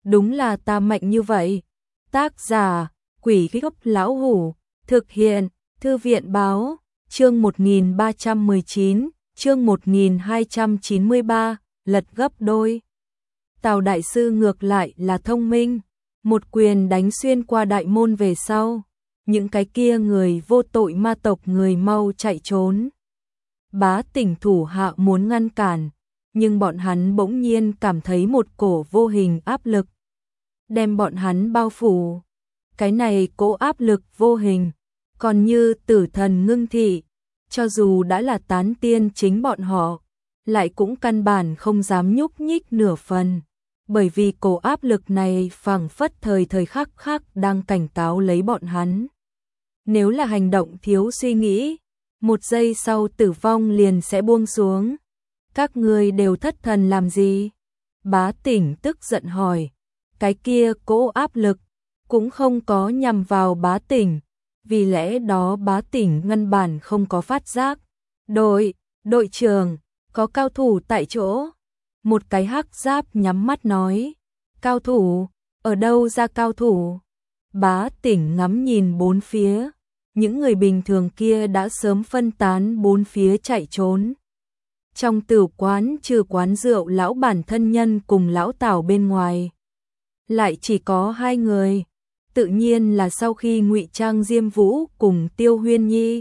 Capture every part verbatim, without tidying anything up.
đúng là ta mạnh như vậy. Tác giả, Quỷ Gốc Lão Hủ, thực hiện, Thư viện Báo, chương một nghìn ba trăm mười chín, chương một nghìn hai trăm chín mươi ba, lật gấp đôi. Tào đại sư ngược lại là thông minh, một quyền đánh xuyên qua đại môn về sau, những cái kia người vô tội ma tộc người mau chạy trốn. Bá Tỉnh thủ hạ muốn ngăn cản, nhưng bọn hắn bỗng nhiên cảm thấy một cổ vô hình áp lực đem bọn hắn bao phủ. Cái này cỗ áp lực vô hình, còn như tử thần ngưng thị, cho dù đã là tán tiên chính bọn họ, lại cũng căn bản không dám nhúc nhích nửa phần, bởi vì cổ áp lực này phảng phất thời thời khắc khắc đang cảnh cáo lấy bọn hắn. Nếu là hành động thiếu suy nghĩ, một giây sau tử vong liền sẽ buông xuống. Các ngươi đều thất thần làm gì? Bá Tỉnh tức giận hỏi. Cái kia cỗ áp lực cũng không có nhằm vào Bá Tỉnh, vì lẽ đó Bá Tỉnh ngăn bản không có phát giác. Đội, đội trưởng, có cao thủ tại chỗ. Một cái hắc giáp nhắm mắt nói. Cao thủ, ở đâu ra cao thủ? Bá Tỉnh ngắm nhìn bốn phía, những người bình thường kia đã sớm phân tán bốn phía chạy trốn. Trong tử quán trừ quán rượu lão bản thân nhân cùng lão Tào bên ngoài, lại chỉ có hai người, tự nhiên là sau khi ngụy trang Diêm Vũ cùng Tiêu Huyên Nhi.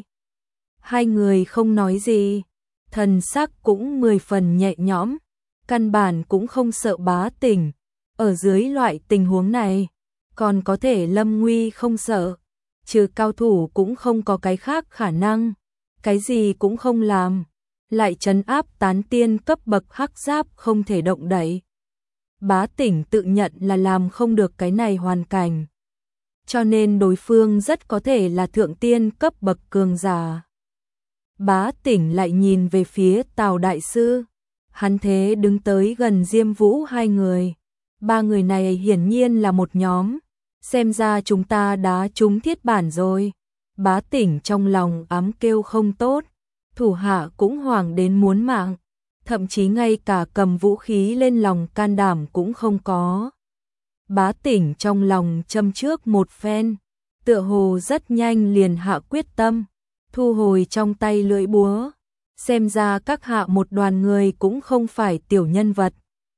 Hai người không nói gì, thần sắc cũng mười phần nhẹ nhõm, căn bản cũng không sợ Bá Tỉnh. Ở dưới loại tình huống này, còn có thể lâm nguy không sợ, trừ cao thủ cũng không có cái khác khả năng, cái gì cũng không làm, lại trấn áp tán tiên cấp bậc hắc giáp không thể động đậy. Bá Tỉnh tự nhận là làm không được cái này hoàn cảnh, cho nên đối phương rất có thể là thượng tiên cấp bậc cường giả. Bá Tỉnh lại nhìn về phía Tào đại sư, hắn thế đứng tới gần Diêm Vũ hai người, ba người này hiển nhiên là một nhóm, xem ra chúng ta đã trúng thiết bản rồi. Bá Tỉnh trong lòng ám kêu không tốt, thủ hạ cũng hoảng đến muốn mạng, thậm chí ngay cả cầm vũ khí lên lòng can đảm cũng không có. Bá Tỉnh trong lòng châm trước một phen, tựa hồ rất nhanh liền hạ quyết tâm, thu hồi trong tay lưỡi búa, xem ra các hạ một đoàn người cũng không phải tiểu nhân vật.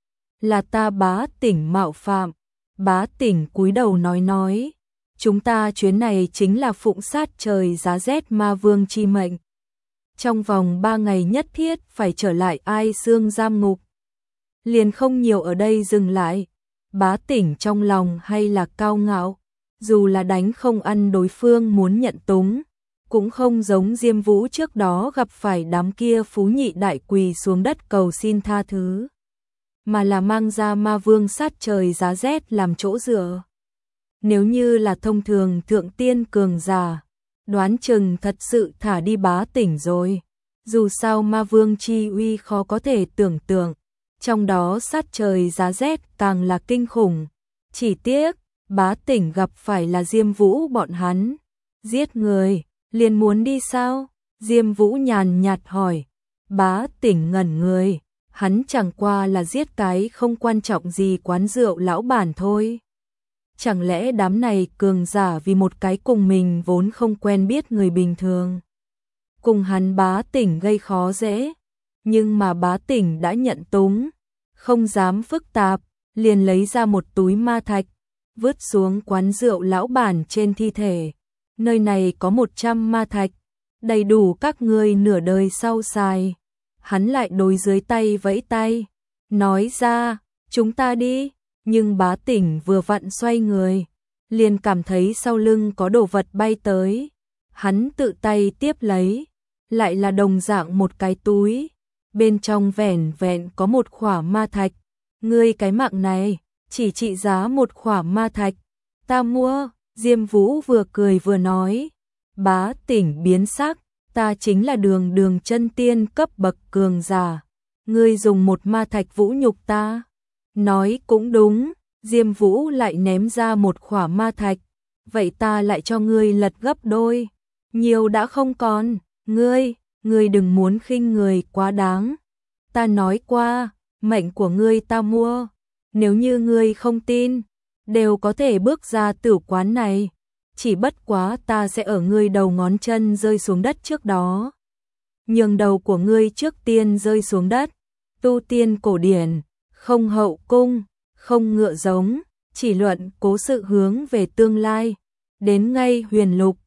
Là ta Bá Tỉnh mạo phạm. Bá Tỉnh cúi đầu nói nói, chúng ta chuyến này chính là phụng sát trời giá rét ma vương chi mệnh. Trong vòng ba ngày nhất thiết phải trở lại Ai Xương giam ngục. Liền không nhiều ở đây dừng lại. Bá Tỉnh trong lòng hay là cao ngạo, dù là đánh không ăn đối phương muốn nhận túng, cũng không giống Diêm Vũ trước đó gặp phải đám kia phú nhị đại quỳ xuống đất cầu xin tha thứ, mà là mang ra ma vương sát trời giá rét làm chỗ dựa. Nếu như là thông thường thượng tiên cường giả, đoán chừng thật sự thả đi Bá Tỉnh rồi. Dù sao ma vương chi uy khó có thể tưởng tượng, trong đó sát trời giá rét càng là kinh khủng. Chỉ tiếc, Bá Tỉnh gặp phải là Diêm Vũ bọn hắn. Giết người, liền muốn đi sao? Diêm Vũ nhàn nhạt hỏi. Bá Tỉnh ngẩn người, hắn chẳng qua là giết cái không quan trọng gì quán rượu lão bản thôi. Chẳng lẽ đám này cường giả vì một cái cùng mình vốn không quen biết người bình thường, cùng hắn Bá Tỉnh gây khó dễ, nhưng mà Bá Tỉnh đã nhận túng, không dám phức tạp, liền lấy ra một túi ma thạch, vứt xuống quán rượu lão bản trên thi thể. Nơi này có một trăm ma thạch, đầy đủ các ngươi nửa đời sau xài. Hắn lại đối dưới tay vẫy tay, nói ra, chúng ta đi. Nhưng Bá Tỉnh vừa vặn xoay người, liền cảm thấy sau lưng có đồ vật bay tới. Hắn tự tay tiếp lấy, lại là đồng dạng một cái túi, bên trong vẻn vẹn có một khỏa ma thạch. Ngươi cái mạng này, chỉ trị giá một khỏa ma thạch, ta mua. Diêm Vũ vừa cười vừa nói. Bá Tỉnh biến sắc, ta chính là đường đường chân tiên cấp bậc cường giả, ngươi dùng một ma thạch vũ nhục ta. Nói cũng đúng, Diêm Vũ lại ném ra một khỏa ma thạch, vậy ta lại cho ngươi lật gấp đôi, nhiều đã không còn. Ngươi, ngươi đừng muốn khinh người quá đáng, ta nói qua, mệnh của ngươi ta mua, Nếu như ngươi không tin, đều có thể bước ra tử quán này, chỉ bất quá ta sẽ ở ngươi đầu ngón chân rơi xuống đất trước đó. Nhường đầu của ngươi trước tiên rơi xuống đất, tu tiên cổ điển, không hậu cung, không ngựa giống, chỉ luận cố sự hướng về tương lai, đến ngay huyền lục,